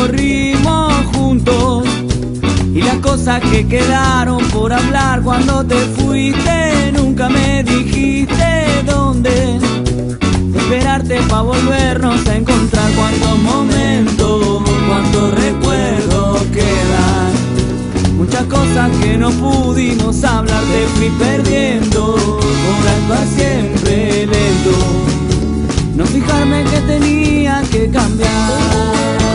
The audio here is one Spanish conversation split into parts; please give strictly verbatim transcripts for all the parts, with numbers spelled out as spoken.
recorrimos juntos y las cosas que quedaron por hablar cuando te fuiste. Nunca me dijiste dónde esperarte pa' volvernos a encontrar. Cuántos momentos, cuántos recuerdos quedan, muchas cosas que no pudimos hablar. Te fui perdiendo por actuar siempre lento, no fijarme que tenía que cambiar.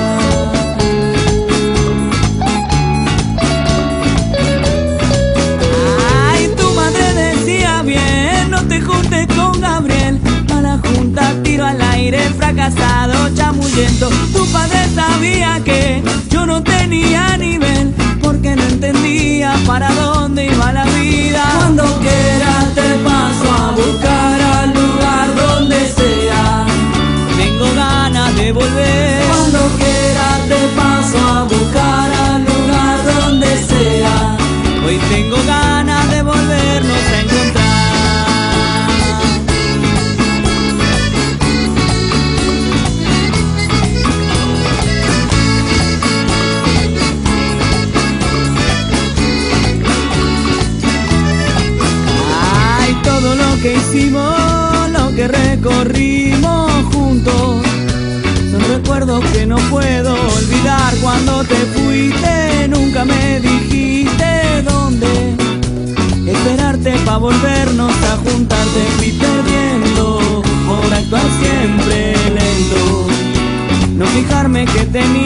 Tiro al aire, fracasado, chamuyento. Tu padre sabía que yo no tenía nivel, porque no entendía para dónde iba la vida. Cuando quieras te paso a buscar al lugar donde sea, tengo ganas de volver. Cuando quieras te paso a buscar al lugar donde sea, hoy tengo ganas de volvernos a encontrar. Que hicimos, lo que recorrimos juntos, son recuerdos que no puedo olvidar. Cuando te fuiste nunca me dijiste dónde esperarte pa' volvernos a juntar. Te fui perdiendo por actuar siempre lento, no fijarme que tenía